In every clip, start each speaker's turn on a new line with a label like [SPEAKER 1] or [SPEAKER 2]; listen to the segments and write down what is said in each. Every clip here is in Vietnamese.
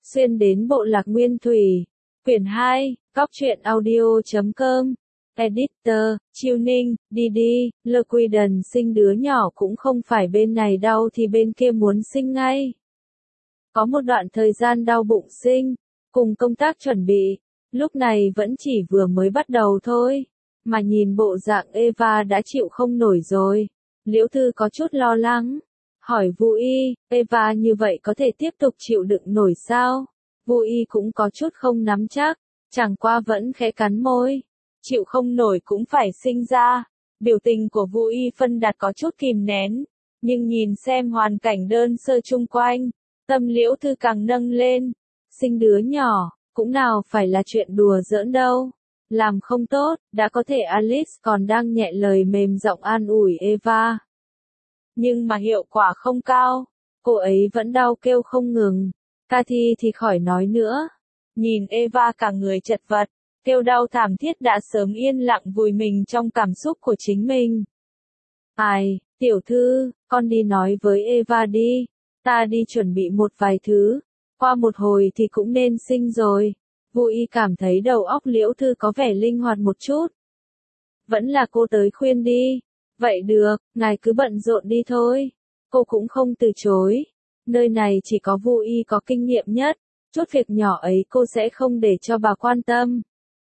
[SPEAKER 1] xuyên đến bộ lạc Nguyên Thủy. Quyển 2, Cóc truyện audio.com. Editor, Chiêu Ninh, Didi, Lequiden sinh đứa nhỏ cũng không phải bên này đau thì bên kia muốn sinh ngay. Có một đoạn thời gian đau bụng sinh, cùng công tác chuẩn bị, lúc này vẫn chỉ vừa mới bắt đầu thôi, mà nhìn bộ dạng Eva đã chịu không nổi rồi. Liễu Thư có chút lo lắng, hỏi Vu Y, Eva như vậy có thể tiếp tục chịu đựng nổi sao? Vu Y cũng có chút không nắm chắc, chẳng qua vẫn khẽ cắn môi. Chịu không nổi cũng phải sinh ra. Biểu tình của Vu Y phân đặt có chút kìm nén, nhưng nhìn xem hoàn cảnh đơn sơ chung quanh, tâm Liễu Thư càng nâng lên. Sinh đứa nhỏ, cũng nào phải là chuyện đùa giỡn đâu. Làm không tốt, đã có thể Alice còn đang nhẹ lời mềm giọng an ủi Eva. Nhưng mà hiệu quả không cao, cô ấy vẫn đau kêu không ngừng. Cathy thì khỏi nói nữa. Nhìn Eva cả người chật vật, kêu đau thảm thiết đã sớm yên lặng vùi mình trong cảm xúc của chính mình. Ai, tiểu thư, con đi nói với Eva đi, ta đi chuẩn bị một vài thứ, qua một hồi thì cũng nên sinh rồi. Vu Y cảm thấy đầu óc Liễu Thư có vẻ linh hoạt một chút. Vẫn là cô tới khuyên đi. Vậy được, ngài cứ bận rộn đi thôi. Cô cũng không từ chối. Nơi này chỉ có Vu Y có kinh nghiệm nhất, chút việc nhỏ ấy cô sẽ không để cho bà quan tâm.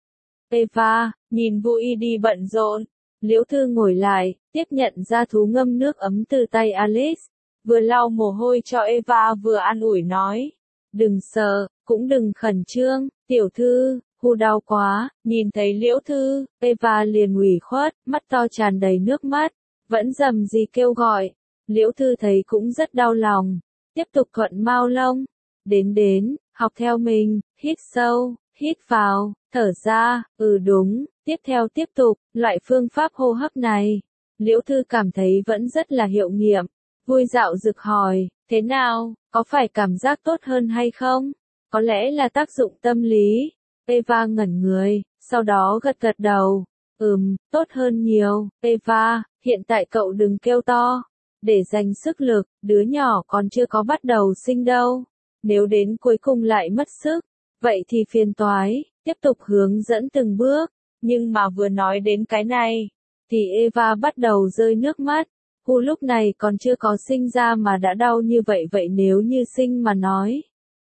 [SPEAKER 1] Eva, nhìn Vu Y đi bận rộn, Liễu Thư ngồi lại, tiếp nhận ra thú ngâm nước ấm từ tay Alice, vừa lau mồ hôi cho Eva vừa an ủi nói. Đừng sợ, cũng đừng khẩn trương, tiểu thư, hu đau quá. Nhìn thấy Liễu Thư, Eva liền ủy khuất, mắt to tràn đầy nước mắt, vẫn rầm rì kêu gọi. Liễu Thư thấy cũng rất đau lòng, tiếp tục thuận mao lông. Đến, học theo mình, hít sâu, hít vào, thở ra, đúng, tiếp theo tiếp tục, loại phương pháp hô hấp này. Liễu Thư cảm thấy vẫn rất là hiệu nghiệm, vui dạo rực hỏi, thế nào, có phải cảm giác tốt hơn hay không? Có lẽ là tác dụng tâm lý. Eva ngẩn người, sau đó gật gật đầu. Tốt hơn nhiều. Eva, hiện tại cậu đừng kêu to. Để dành sức lực, đứa nhỏ còn chưa có bắt đầu sinh đâu. Nếu đến cuối cùng lại mất sức, vậy thì phiền toái. Tiếp tục hướng dẫn từng bước. Nhưng mà vừa nói đến cái này, thì Eva bắt đầu rơi nước mắt. Hu lúc này còn chưa có sinh ra mà đã đau như vậy nếu như sinh mà nói.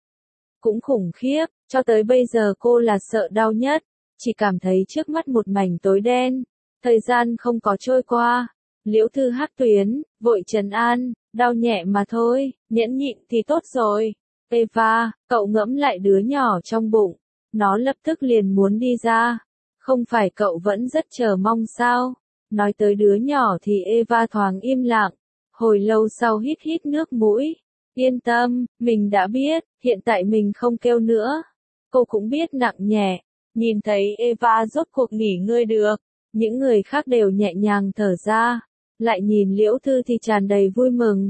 [SPEAKER 1] Cũng khủng khiếp, cho tới bây giờ cô là sợ đau nhất, chỉ cảm thấy trước mắt một mảnh tối đen, thời gian không có trôi qua. Liễu Thư hắc tuyến, vội trấn an, đau nhẹ mà thôi, nhẫn nhịn thì tốt rồi. Eva, cậu ngẫm lại đứa nhỏ trong bụng, nó lập tức liền muốn đi ra, không phải cậu vẫn rất chờ mong sao? Nói tới đứa nhỏ thì Eva thoáng im lặng, hồi lâu sau hít hít nước mũi. Yên tâm, mình đã biết, hiện tại mình không kêu nữa. Cô cũng biết nặng nhẹ, nhìn thấy Eva rốt cuộc nghỉ ngơi được, những người khác đều nhẹ nhàng thở ra, lại nhìn Liễu Thư thì tràn đầy vui mừng.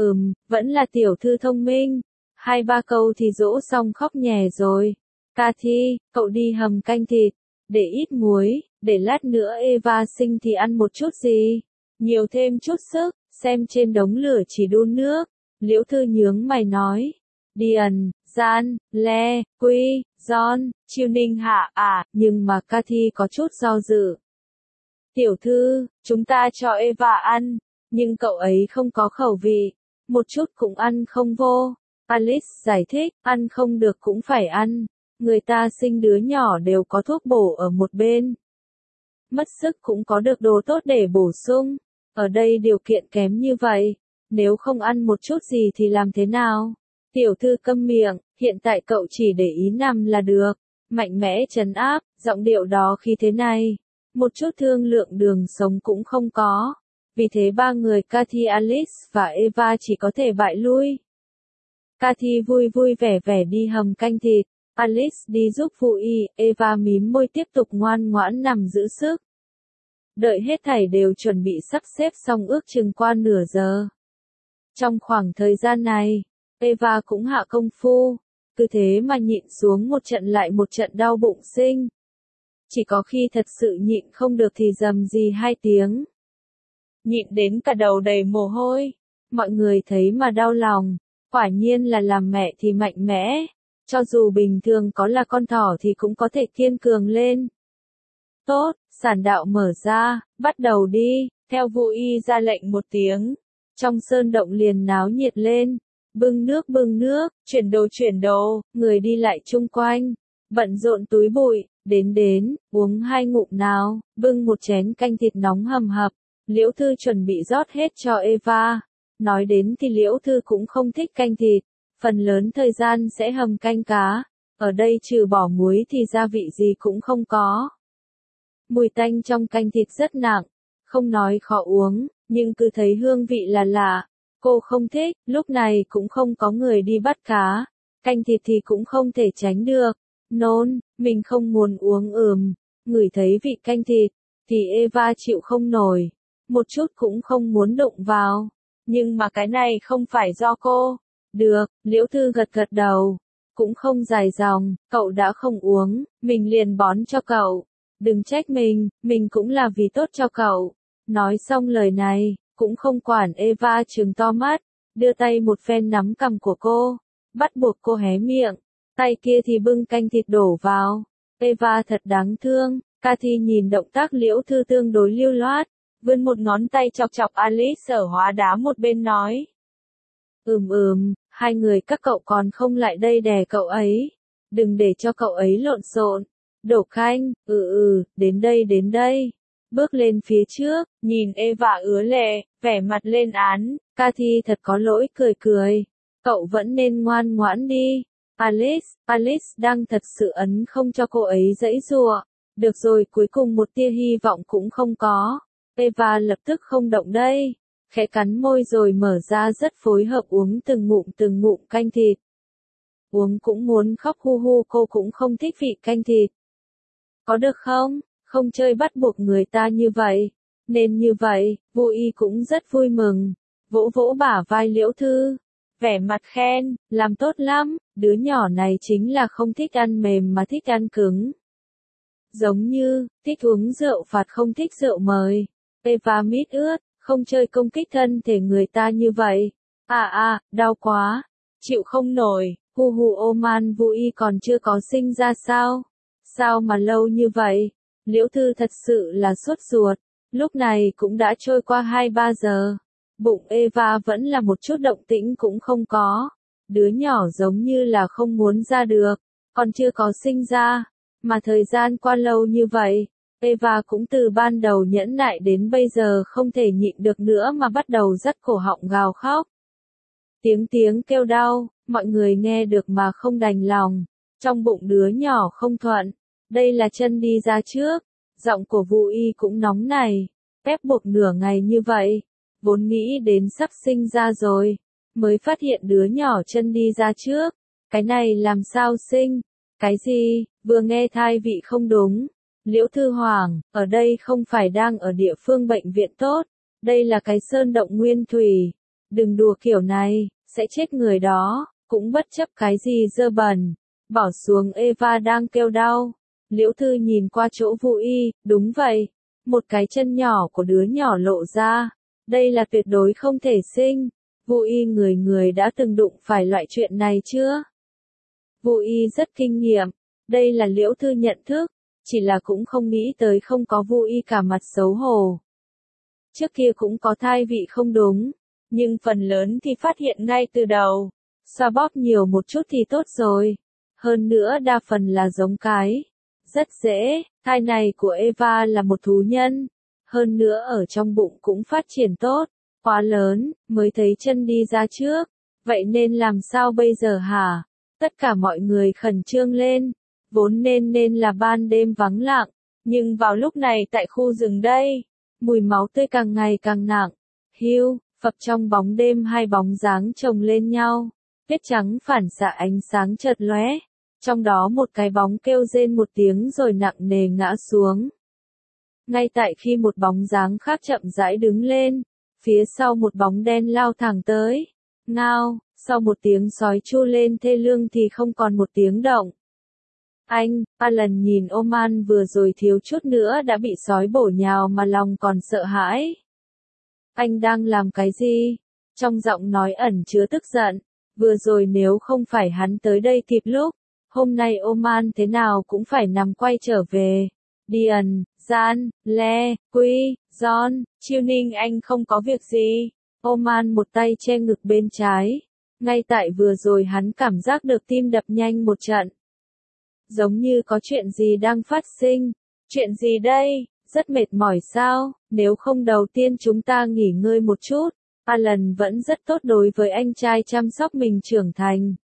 [SPEAKER 1] Vẫn là tiểu thư thông minh, 2-3 câu thì dỗ xong khóc nhè rồi. Cathy, cậu đi hầm canh thịt, để ít muối, để lát nữa Eva sinh thì ăn một chút gì, nhiều thêm chút sức, xem trên đống lửa chỉ đun nước. Liễu Thư nhướng mày nói. Điền, Gian, Le, Quy, John, Chiêu Ninh hạ nhưng mà Cathy có chút do dự. Tiểu thư, chúng ta cho Eva ăn, nhưng cậu ấy không có khẩu vị, một chút cũng ăn không vô. Alice giải thích, ăn không được cũng phải ăn, người ta sinh đứa nhỏ đều có thuốc bổ ở một bên. Mất sức cũng có được đồ tốt để bổ sung, ở đây điều kiện kém như vậy. Nếu không ăn một chút gì thì làm thế nào? Tiểu thư câm miệng, hiện tại cậu chỉ để ý nằm là được. Mạnh mẽ trấn áp, giọng điệu đó khi thế này. Một chút thương lượng đường sống cũng không có. Vì thế ba người Cathy, Alice và Eva chỉ có thể bại lui. Cathy vui vui vẻ vẻ đi hầm canh thịt. Alice đi giúp Vu Y, Eva mím môi tiếp tục ngoan ngoãn nằm giữ sức. Đợi hết thảy đều chuẩn bị sắp xếp xong ước chừng qua nửa giờ. Trong khoảng thời gian này, Eva cũng hạ công phu, cứ thế mà nhịn xuống một trận lại một trận đau bụng sinh. Chỉ có khi thật sự nhịn không được thì rầm rì 2 tiếng. Nhịn đến cả đầu đầy mồ hôi, mọi người thấy mà đau lòng, quả nhiên là làm mẹ thì mạnh mẽ. Cho dù bình thường có là con thỏ thì cũng có thể kiên cường lên. Tốt, sản đạo mở ra, bắt đầu đi, theo Vu Y ra lệnh một tiếng. Trong sơn động liền náo nhiệt lên. Bưng nước, chuyển đồ, người đi lại chung quanh. Bận rộn túi bụi, đến, uống 2 ngụm nào, bưng một chén canh thịt nóng hầm hập. Liễu Thư chuẩn bị rót hết cho Eva. Nói đến thì Liễu Thư cũng không thích canh thịt. Phần lớn thời gian sẽ hầm canh cá. Ở đây trừ bỏ muối thì gia vị gì cũng không có. Mùi tanh trong canh thịt rất nặng. Không nói khó uống, nhưng cứ thấy hương vị là lạ. Cô không thích, lúc này cũng không có người đi bắt cá. Canh thịt thì cũng không thể tránh được. Nôn, mình không muốn uống ngửi thấy vị canh thịt, thì Eva chịu không nổi. Một chút cũng không muốn đụng vào. Nhưng mà cái này không phải do cô. Được, Liễu Thư gật đầu. Cũng không dài dòng, cậu đã không uống, mình liền bón cho cậu. Đừng trách mình cũng là vì tốt cho cậu. Nói xong lời này, cũng không quản Eva trừng to mắt, đưa tay một phen nắm cằm của cô, bắt buộc cô hé miệng, tay kia thì bưng canh thịt đổ vào. Eva thật đáng thương, Cathy nhìn động tác Liễu Thư tương đối lưu loát, vươn một ngón tay chọc chọc Alice ở hóa đá một bên nói. Hai người các cậu còn không lại đây đè cậu ấy, đừng để cho cậu ấy lộn xộn. Đổ canh, đến đây. Bước lên phía trước, nhìn Eva ứa lệ, vẻ mặt lên án, Cathy thật có lỗi cười. Cậu vẫn nên ngoan ngoãn đi. Alice đang thật sự ấn không cho cô ấy giãy giụa. Được rồi, cuối cùng một tia hy vọng cũng không có. Eva lập tức không động đây. Khẽ cắn môi rồi mở ra rất phối hợp uống từng ngụm canh thịt. Uống cũng muốn khóc hu, cô cũng không thích vị canh thịt. Có được không? Không chơi bắt buộc người ta như vậy. Nên như vậy, Vu Y cũng rất vui mừng. Vỗ bả vai Liễu Thư. Vẻ mặt khen, làm tốt lắm, đứa nhỏ này chính là không thích ăn mềm mà thích ăn cứng. Giống như, thích uống rượu phạt không thích rượu mời. Eva mít ướt, không chơi công kích thân thể người ta như vậy. Đau quá. Chịu không nổi, hu Oman Vu Y còn chưa có sinh ra sao? Sao mà lâu như vậy? Liễu Thư thật sự là sốt ruột. Lúc này cũng đã trôi qua 2-3 giờ. Bụng Eva vẫn là một chút động tĩnh cũng không có. Đứa nhỏ giống như là không muốn ra được. Còn chưa có sinh ra. Mà thời gian qua lâu như vậy. Eva cũng từ ban đầu nhẫn nại đến bây giờ không thể nhịn được nữa mà bắt đầu dắt cổ họng gào khóc. Tiếng kêu đau, mọi người nghe được mà không đành lòng. Trong bụng đứa nhỏ không thuận. Đây là chân đi ra trước. Giọng của Vu Y cũng nóng này. Ép buộc nửa ngày như vậy. Vốn nghĩ đến sắp sinh ra rồi. Mới phát hiện đứa nhỏ chân đi ra trước. Cái này làm sao sinh? Cái gì? Vừa nghe thai vị không đúng. Liễu Thư hoảng, ở đây không phải đang ở địa phương bệnh viện tốt. Đây là cái sơn động nguyên thủy. Đừng đùa kiểu này, sẽ chết người đó. Cũng bất chấp cái gì dơ bẩn. Bỏ xuống Eva đang kêu đau. Liễu Thư nhìn qua chỗ Vu Y, đúng vậy. Một cái chân nhỏ của đứa nhỏ lộ ra. Đây là tuyệt đối không thể sinh. Vu Y người đã từng đụng phải loại chuyện này chưa? Vu Y rất kinh nghiệm. Đây là Liễu Thư nhận thức. Chỉ là cũng không nghĩ tới không có Vu Y cả mặt xấu hổ. Trước kia cũng có thai vị không đúng. Nhưng phần lớn thì phát hiện ngay từ đầu. Xoa bóp nhiều một chút thì tốt rồi. Hơn nữa đa phần là giống cái. Rất dễ, thai này của Eva là một thú nhân. Hơn nữa ở trong bụng cũng phát triển tốt. Quá lớn, mới thấy chân đi ra trước. Vậy nên làm sao bây giờ hả? Tất cả mọi người khẩn trương lên. Vốn nên là ban đêm vắng lặng. Nhưng vào lúc này tại khu rừng đây, mùi máu tươi càng ngày càng nặng. Phập trong bóng đêm hai bóng dáng chồng lên nhau. Tuyết trắng phản xạ ánh sáng chợt lóe. Trong đó một cái bóng kêu rên một tiếng rồi nặng nề ngã xuống. Ngay tại khi một bóng dáng khác chậm rãi đứng lên, phía sau một bóng đen lao thẳng tới. Ngao, sau một tiếng sói chu lên thê lương thì không còn một tiếng động. Alan nhìn Oman vừa rồi thiếu chút nữa đã bị sói bổ nhào mà lòng còn sợ hãi. Anh đang làm cái gì? Trong giọng nói ẩn chứa tức giận. Vừa rồi nếu không phải hắn tới đây kịp lúc, hôm nay Oman thế nào cũng phải nằm quay trở về. Điền, Gian, Le, Quy, John, Chiêu Ninh anh không có việc gì. Oman một tay che ngực bên trái. Ngay tại vừa rồi hắn cảm giác được tim đập nhanh một trận. Giống như có chuyện gì đang phát sinh. Chuyện gì đây? Rất mệt mỏi sao? Nếu không đầu tiên chúng ta nghỉ ngơi một chút. Alan vẫn rất tốt đối với anh trai chăm sóc mình trưởng thành.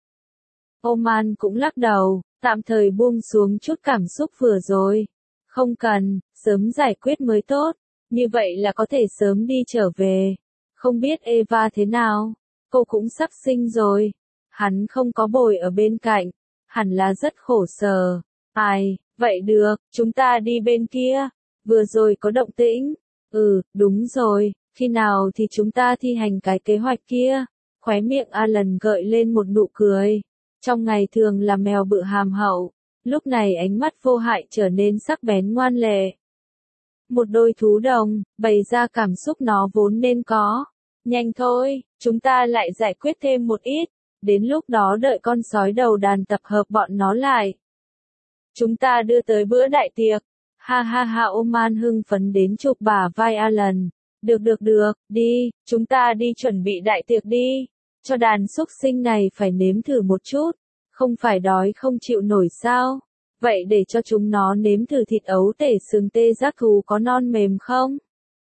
[SPEAKER 1] Oman cũng lắc đầu, tạm thời buông xuống chút cảm xúc vừa rồi. Không cần, sớm giải quyết mới tốt. Như vậy là có thể sớm đi trở về. Không biết Eva thế nào? Cô cũng sắp sinh rồi. Hắn không có bồi ở bên cạnh. Hẳn là rất khổ sở. Ai, vậy được, chúng ta đi bên kia. Vừa rồi có động tĩnh. Đúng rồi, khi nào thì chúng ta thi hành cái kế hoạch kia? Khóe miệng Alan gợi lên một nụ cười. Trong ngày thường là mèo bự hàm hậu, lúc này ánh mắt vô hại trở nên sắc bén ngoan lệ. Một đôi thú đồng, bày ra cảm xúc nó vốn nên có. Nhanh thôi, chúng ta lại giải quyết thêm một ít. Đến lúc đó đợi con sói đầu đàn tập hợp bọn nó lại. Chúng ta đưa tới bữa đại tiệc. Ha ha ha, Oman hưng phấn đến chụp bả vai Alan. Được, đi, chúng ta đi chuẩn bị đại tiệc đi. Cho đàn súc sinh này phải nếm thử một chút. Không phải đói không chịu nổi sao? Vậy để cho chúng nó nếm thử thịt ấu tể sừng tê giác thú có non mềm không?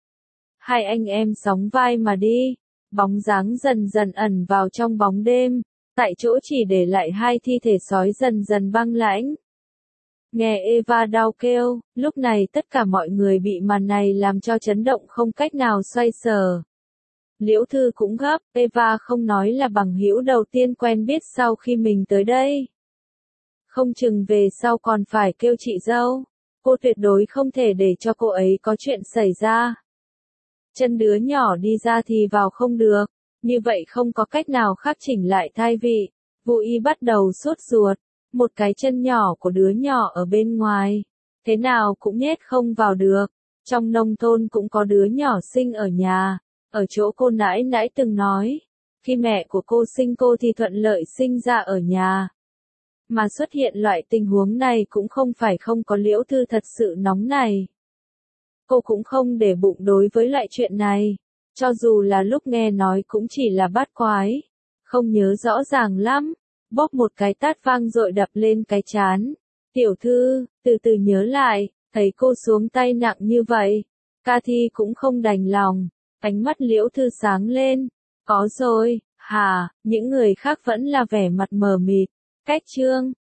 [SPEAKER 1] Hai anh em sóng vai mà đi. Bóng dáng dần dần ẩn vào trong bóng đêm. Tại chỗ chỉ để lại hai thi thể sói dần dần băng lãnh. Nghe Eva đau kêu, lúc này tất cả mọi người bị màn này làm cho chấn động không cách nào xoay sở. Liễu Thư cũng gấp, Eva không nói là bằng hữu đầu tiên quen biết sau khi mình tới đây. Không chừng về sau còn phải kêu chị dâu. Cô tuyệt đối không thể để cho cô ấy có chuyện xảy ra. Chân đứa nhỏ đi ra thì vào không được, như vậy không có cách nào khác chỉnh lại thai vị. Vũ Y bắt đầu sốt ruột, một cái chân nhỏ của đứa nhỏ ở bên ngoài, thế nào cũng nhét không vào được. Trong nông thôn cũng có đứa nhỏ sinh ở nhà, ở chỗ cô nãi nãi từng nói, khi mẹ của cô sinh cô thì thuận lợi sinh ra ở nhà. Mà xuất hiện loại tình huống này cũng không phải không có. Liễu Thư thật sự nóng này. Cô cũng không để bụng đối với loại chuyện này, cho dù là lúc nghe nói cũng chỉ là bát quái, không nhớ rõ ràng lắm, bóp một cái tát vang dội đập lên cái trán. Tiểu Thư, từ từ nhớ lại, thấy cô xuống tay nặng như vậy, Cathy cũng không đành lòng, ánh mắt Liễu Thư sáng lên, có rồi, hả, những người khác vẫn là vẻ mặt mờ mịt, cách chương.